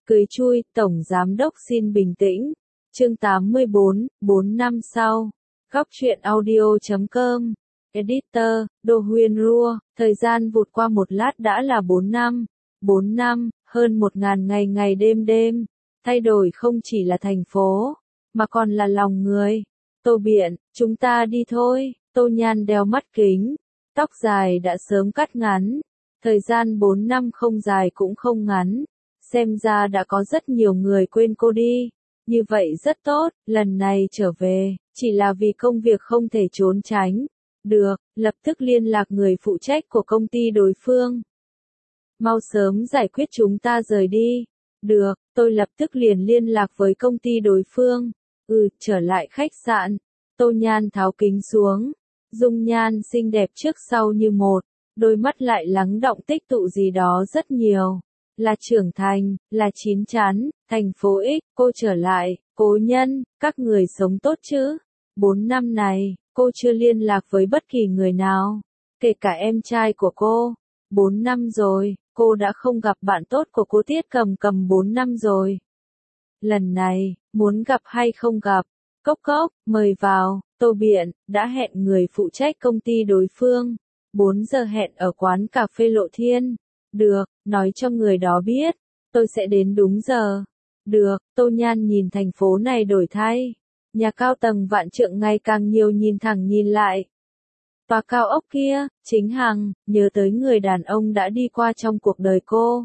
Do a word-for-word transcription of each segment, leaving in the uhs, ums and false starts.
Cười chui, Tổng Giám đốc xin bình tĩnh. Chương tám mươi bốn, bốn năm sau. Góc truyện audio chấm com. Editor, Đô Huyên Rua. Thời gian vụt qua một lát đã là bốn năm. bốn năm, hơn một ngàn ngày ngày đêm đêm. Thay đổi không chỉ là thành phố, mà còn là lòng người. Tô Biện, chúng ta đi thôi. Tô Nhan đeo mắt kính. Tóc dài đã sớm cắt ngắn. Thời gian bốn năm không dài cũng không ngắn. Xem ra đã có rất nhiều người quên cô đi. Như vậy rất tốt, lần này trở về, chỉ là vì công việc không thể trốn tránh. Được, lập tức liên lạc người phụ trách của công ty đối phương. Mau sớm giải quyết chúng ta rời đi. Được, tôi lập tức liền liên lạc với công ty đối phương. Ừ, trở lại khách sạn. Tô Nhan tháo kính xuống. Dung nhan xinh đẹp trước sau như một. Đôi mắt lại lắng đọng tích tụ gì đó rất nhiều. Là trưởng thành, là chín chắn, thành phố X, cô trở lại, cố nhân, các người sống tốt chứ. Bốn năm này, cô chưa liên lạc với bất kỳ người nào, kể cả em trai của cô. Bốn năm rồi, cô đã không gặp bạn tốt của cô Tiết Cầm Cầm bốn năm rồi. Lần này, muốn gặp hay không gặp, cốc cốc, mời vào, Tô Biện, đã hẹn người phụ trách công ty đối phương. Bốn giờ hẹn ở quán cà phê Lộ Thiên. Được, nói cho người đó biết, tôi sẽ đến đúng giờ. Được, Tô Nhan nhìn thành phố này đổi thay. Nhà cao tầng vạn trượng ngày càng nhiều nhìn thẳng nhìn lại. Tòa cao ốc kia, chính Hằng, nhớ tới người đàn ông đã đi qua trong cuộc đời cô.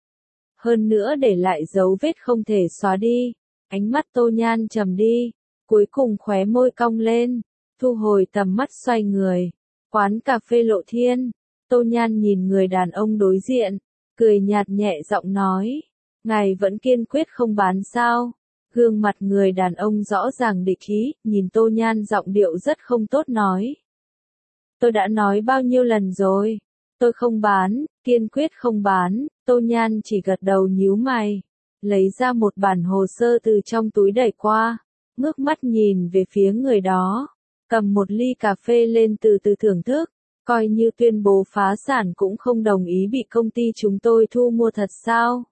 Hơn nữa để lại dấu vết không thể xóa đi. Ánh mắt Tô Nhan trầm đi, cuối cùng khóe môi cong lên, thu hồi tầm mắt xoay người. Quán cà phê Lộ Thiên. Tô Nhan nhìn người đàn ông đối diện, cười nhạt nhẹ giọng nói, ngài vẫn kiên quyết không bán sao? Gương mặt người đàn ông rõ ràng địch ý, nhìn Tô Nhan giọng điệu rất không tốt nói. Tôi đã nói bao nhiêu lần rồi, tôi không bán, kiên quyết không bán. Tô Nhan chỉ gật đầu nhíu mày, lấy ra một bản hồ sơ từ trong túi đẩy qua, ngước mắt nhìn về phía người đó, cầm một ly cà phê lên từ từ thưởng thức. Coi như tuyên bố phá sản cũng không đồng ý bị công ty chúng tôi thu mua thật sao?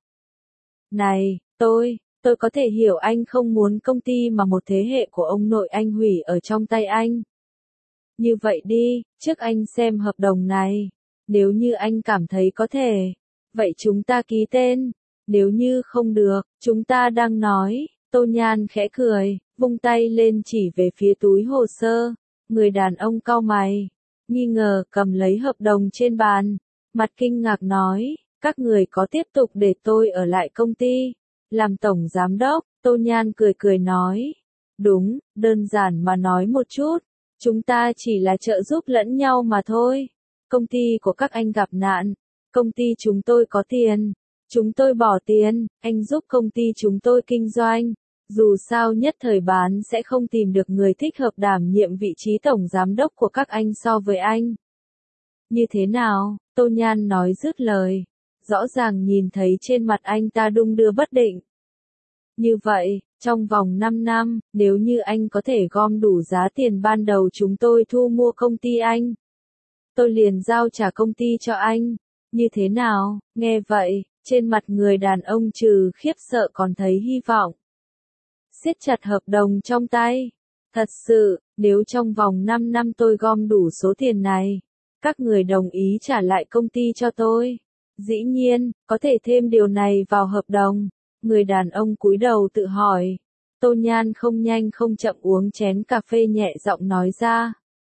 Này, tôi, tôi có thể hiểu anh không muốn công ty mà một thế hệ của ông nội anh hủy ở trong tay anh. Như vậy đi, trước anh xem hợp đồng này. Nếu như anh cảm thấy có thể, vậy chúng ta ký tên. Nếu như không được, chúng ta đang nói. Tô Nhan khẽ cười, vung tay lên chỉ về phía túi hồ sơ. Người đàn ông cau mày, nghi ngờ cầm lấy hợp đồng trên bàn, mặt kinh ngạc nói, các người có tiếp tục để tôi ở lại công ty, làm tổng giám đốc. Tô Nhan cười cười nói, đúng, đơn giản mà nói một chút, chúng ta chỉ là trợ giúp lẫn nhau mà thôi. Công ty của các anh gặp nạn, công ty chúng tôi có tiền, chúng tôi bỏ tiền, anh giúp công ty chúng tôi kinh doanh. Dù sao nhất thời bán sẽ không tìm được người thích hợp đảm nhiệm vị trí tổng giám đốc của các anh so với anh. Như thế nào? Tô Nhan nói dứt lời, rõ ràng nhìn thấy trên mặt anh ta đung đưa bất định. Như vậy, trong vòng năm năm, nếu như anh có thể gom đủ giá tiền ban đầu chúng tôi thu mua công ty anh, tôi liền giao trả công ty cho anh. Như thế nào? Nghe vậy, trên mặt người đàn ông trừ khiếp sợ còn thấy hy vọng. Siết chặt hợp đồng trong tay. Thật sự, nếu trong vòng năm năm tôi gom đủ số tiền này, các người đồng ý trả lại công ty cho tôi. Dĩ nhiên, có thể thêm điều này vào hợp đồng. Người đàn ông cúi đầu tự hỏi. Tô Nhan không nhanh không chậm uống chén cà phê nhẹ giọng nói ra.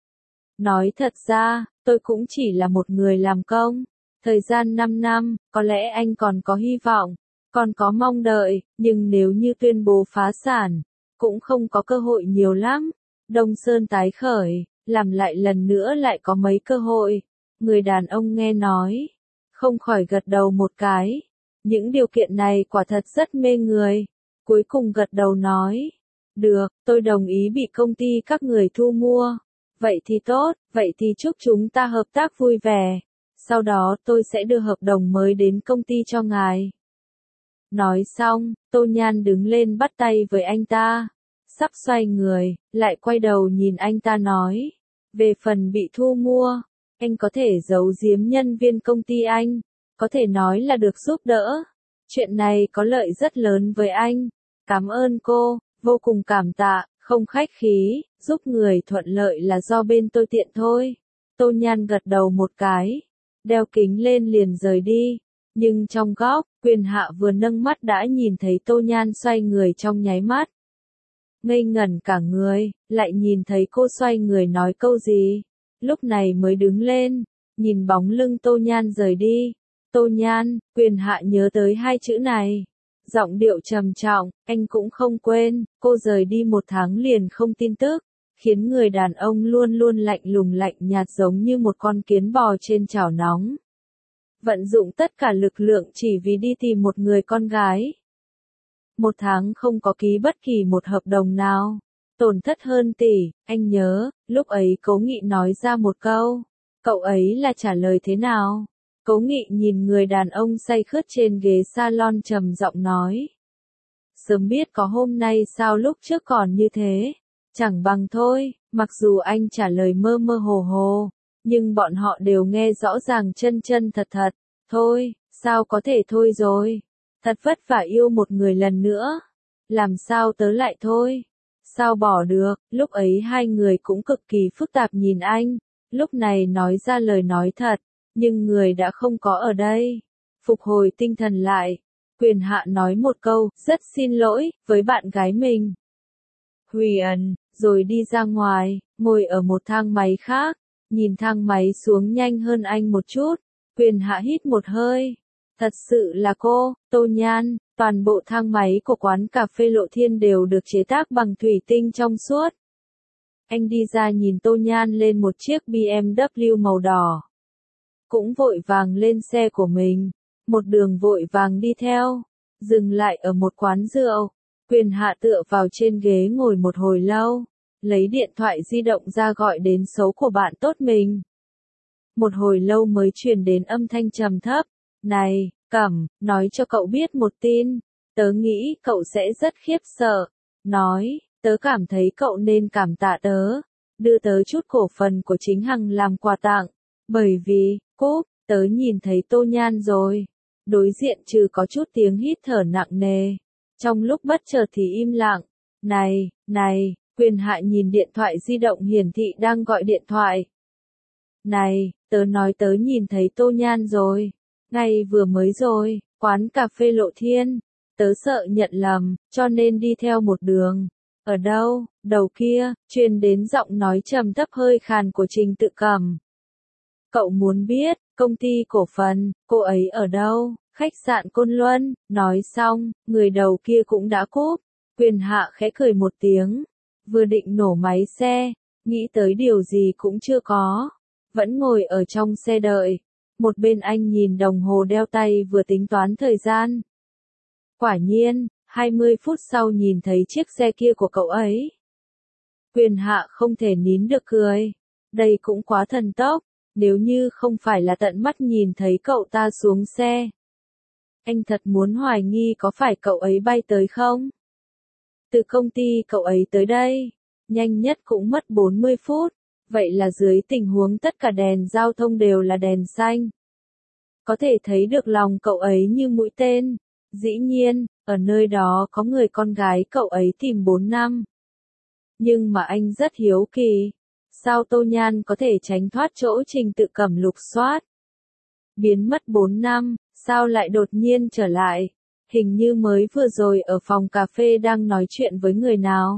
Nói thật ra, tôi cũng chỉ là một người làm công. Thời gian năm năm, có lẽ anh còn có hy vọng. Còn có mong đợi, nhưng nếu như tuyên bố phá sản, cũng không có cơ hội nhiều lắm. Đông Sơn tái khởi, làm lại lần nữa lại có mấy cơ hội. Người đàn ông nghe nói, không khỏi gật đầu một cái. Những điều kiện này quả thật rất mê người. Cuối cùng gật đầu nói, được, tôi đồng ý bị công ty các người thu mua. Vậy thì tốt, vậy thì chúc chúng ta hợp tác vui vẻ. Sau đó tôi sẽ đưa hợp đồng mới đến công ty cho ngài. Nói xong, Tô Nhan đứng lên bắt tay với anh ta. Sắp xoay người, lại quay đầu nhìn anh ta nói. Về phần bị thu mua, anh có thể giấu giếm nhân viên công ty anh, có thể nói là được giúp đỡ. Chuyện này có lợi rất lớn với anh. Cảm ơn cô, vô cùng cảm tạ, không khách khí, giúp người thuận lợi là do bên tôi tiện thôi. Tô Nhan gật đầu một cái, đeo kính lên liền rời đi. Nhưng trong góc, Quyền Hạ vừa nâng mắt đã nhìn thấy Tô Nhan xoay người trong nháy mắt. Ngây ngẩn cả người, lại nhìn thấy cô xoay người nói câu gì. Lúc này mới đứng lên, nhìn bóng lưng Tô Nhan rời đi. Tô Nhan, Quyền Hạ nhớ tới hai chữ này. Giọng điệu trầm trọng, anh cũng không quên, cô rời đi một tháng liền không tin tức, khiến người đàn ông luôn luôn lạnh lùng lạnh nhạt giống như một con kiến bò trên chảo nóng. Vận dụng tất cả lực lượng chỉ vì đi tìm một người con gái. Một tháng không có ký bất kỳ một hợp đồng nào. Tổn thất hơn tỷ, anh nhớ, lúc ấy Cố Nghị nói ra một câu. Cậu ấy là trả lời thế nào? Cố Nghị nhìn người đàn ông say khướt trên ghế salon trầm giọng nói. Sớm biết có hôm nay sao lúc trước còn như thế. Chẳng bằng thôi, mặc dù anh trả lời mơ mơ hồ hồ, nhưng bọn họ đều nghe rõ ràng chân chân thật thật. Thôi, sao có thể thôi rồi? Thật vất vả yêu một người lần nữa. Làm sao tớ lại thôi? Sao bỏ được? Lúc ấy hai người cũng cực kỳ phức tạp nhìn anh. Lúc này nói ra lời nói thật, nhưng người đã không có ở đây. Phục hồi tinh thần lại, Quyền Hạ nói một câu, rất xin lỗi, với bạn gái mình. Huyền, rồi đi ra ngoài, ngồi ở một thang máy khác, nhìn thang máy xuống nhanh hơn anh một chút. Quyền Hạ hít một hơi. Thật sự là cô, Tô Nhan, toàn bộ thang máy của quán cà phê Lộ Thiên đều được chế tác bằng thủy tinh trong suốt. Anh đi ra nhìn Tô Nhan lên một chiếc bê em vê màu đỏ. Cũng vội vàng lên xe của mình, một đường vội vàng đi theo, dừng lại ở một quán rượu. Quyền Hạ tựa vào trên ghế ngồi một hồi lâu, lấy điện thoại di động ra gọi đến số của bạn tốt mình. Một hồi lâu mới truyền đến âm thanh trầm thấp. Này, Cẩm, nói cho cậu biết một tin, tớ nghĩ cậu sẽ rất khiếp sợ. Nói, tớ cảm thấy cậu nên cảm tạ tớ, đưa tớ chút cổ phần của chính Hằng làm quà tặng, bởi vì, cúp, tớ nhìn thấy Tô Nhan rồi. Đối diện trừ có chút tiếng hít thở nặng nề, trong lúc bất chợt thì im lặng. Này, này, Quyền Hạ nhìn điện thoại di động hiển thị đang gọi điện thoại. Này, tớ nói tớ nhìn thấy Tô Nhan rồi. Ngay vừa mới rồi, quán cà phê Lộ Thiên. Tớ sợ nhận lầm, cho nên đi theo một đường. Ở đâu? Đầu kia, truyền đến giọng nói trầm thấp hơi khàn của Trình Tự Cẩm. Cậu muốn biết, công ty cổ phần, cô ấy ở đâu? Khách sạn Côn Luân. Nói xong, người đầu kia cũng đã cúp. Quyền Hạ khẽ cười một tiếng. Vừa định nổ máy xe, nghĩ tới điều gì cũng chưa có. Vẫn ngồi ở trong xe đợi. Một bên anh nhìn đồng hồ đeo tay vừa tính toán thời gian. Quả nhiên, hai mươi phút sau nhìn thấy chiếc xe kia của cậu ấy. Quyền Hạ không thể nín được cười. Đây cũng quá thần tốc, nếu như không phải là tận mắt nhìn thấy cậu ta xuống xe. Anh thật muốn hoài nghi có phải cậu ấy bay tới không? Từ công ty cậu ấy tới đây, nhanh nhất cũng mất bốn mươi phút. Vậy là dưới tình huống tất cả đèn giao thông đều là đèn xanh. Có thể thấy được lòng cậu ấy như mũi tên. Dĩ nhiên, ở nơi đó có người con gái cậu ấy tìm bốn năm. Nhưng mà anh rất hiếu kỳ. Sao Tô Nhan có thể tránh thoát chỗ Trình Tự Cẩm lục soát? Biến mất bốn năm, sao lại đột nhiên trở lại? Hình như mới vừa rồi ở phòng cà phê đang nói chuyện với người nào.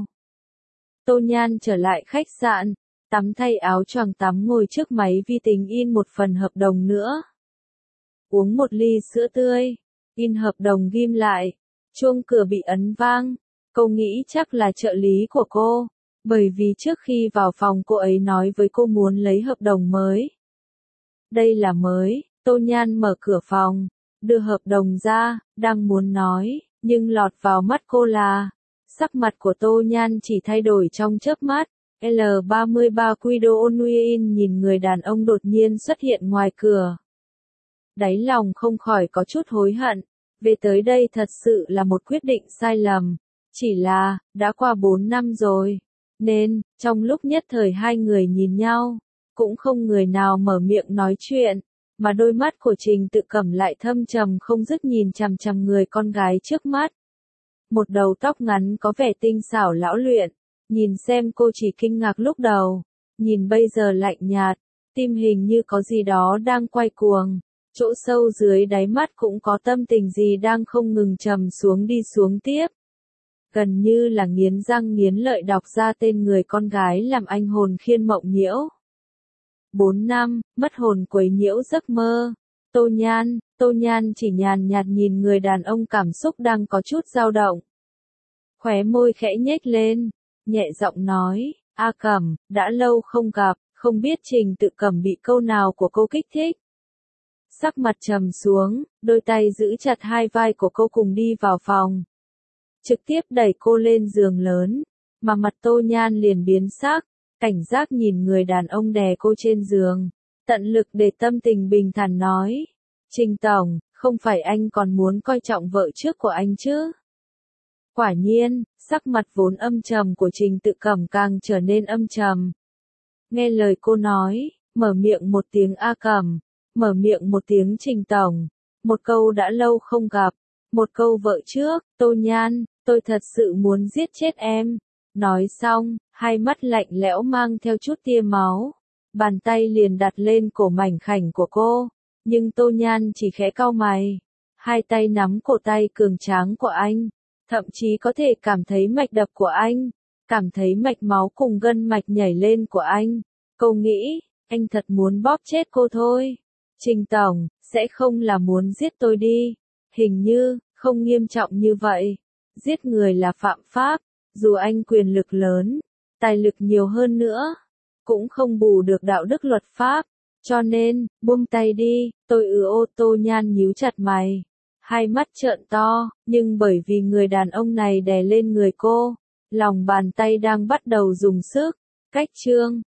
Tô Nhan trở lại khách sạn, tắm thay áo choàng tắm ngồi trước máy vi tính in một phần hợp đồng nữa. Uống một ly sữa tươi, in hợp đồng ghim lại, chuông cửa bị ấn vang. Cô nghĩ chắc là trợ lý của cô, bởi vì trước khi vào phòng cô ấy nói với cô muốn lấy hợp đồng mới. Đây là mới. Tô Nhan mở cửa phòng, đưa hợp đồng ra, đang muốn nói, nhưng lọt vào mắt cô là, sắc mặt của Tô Nhan chỉ thay đổi trong chớp mắt. L ba mươi ba Guido Nguyen nhìn người đàn ông đột nhiên xuất hiện ngoài cửa. Đáy lòng không khỏi có chút hối hận, về tới đây thật sự là một quyết định sai lầm. Chỉ là, đã qua bốn năm rồi, nên, trong lúc nhất thời hai người nhìn nhau, cũng không người nào mở miệng nói chuyện. mà đôi mắt của Trình Tự Cẩm lại thâm trầm không dứt nhìn chằm chằm người con gái trước mắt. Một đầu tóc ngắn có vẻ tinh xảo lão luyện, nhìn xem cô chỉ kinh ngạc lúc đầu, nhìn bây giờ lạnh nhạt, tim hình như có gì đó đang quay cuồng, chỗ sâu dưới đáy mắt cũng có tâm tình gì đang không ngừng trầm xuống đi xuống tiếp. Gần như là nghiến răng nghiến lợi đọc ra tên người con gái làm anh hồn khiên mộng nhiễu. Bốn năm, mất hồn quấy nhiễu giấc mơ. Tô Nhan, Tô Nhan chỉ nhàn nhạt nhìn người đàn ông cảm xúc đang có chút dao động. Khóe môi khẽ nhếch lên, nhẹ giọng nói, A Cẩm, đã lâu không gặp, không biết Trình Tự Cẩm bị câu nào của cô kích thích. Sắc mặt trầm xuống, đôi tay giữ chặt hai vai của cô cùng đi vào phòng. Trực tiếp đẩy cô lên giường lớn, mà mặt Tô Nhan liền biến sắc, cảnh giác nhìn người đàn ông đè cô trên giường, tận lực để tâm tình bình thản nói, Trình Tổng, không phải anh còn muốn coi trọng vợ trước của anh chứ? Quả nhiên, sắc mặt vốn âm trầm của Trình Tự Cẩm càng trở nên âm trầm. Nghe lời cô nói, mở miệng một tiếng A Cẩm, mở miệng một tiếng Trình Tổng, một câu đã lâu không gặp, một câu vợ trước, Tô Nhan, tôi thật sự muốn giết chết em. Nói xong, hai mắt lạnh lẽo mang theo chút tia máu, bàn tay liền đặt lên cổ mảnh khảnh của cô, nhưng Tô Nhan chỉ khẽ cau mày, hai tay nắm cổ tay cường tráng của anh, thậm chí có thể cảm thấy mạch đập của anh, cảm thấy mạch máu cùng gân mạch nhảy lên của anh. Cô nghĩ, anh thật muốn bóp chết cô thôi. Trình Tổng, sẽ không là muốn giết tôi đi. Hình như, không nghiêm trọng như vậy. Giết người là phạm pháp, dù anh quyền lực lớn, tài lực nhiều hơn nữa, cũng không bù được đạo đức luật pháp. Cho nên, buông tay đi, tôi ư ô Tô Nhan nhíu chặt mày. Hai mắt trợn to, nhưng bởi vì người đàn ông này đè lên người cô, lòng bàn tay đang bắt đầu dùng sức. Cách chương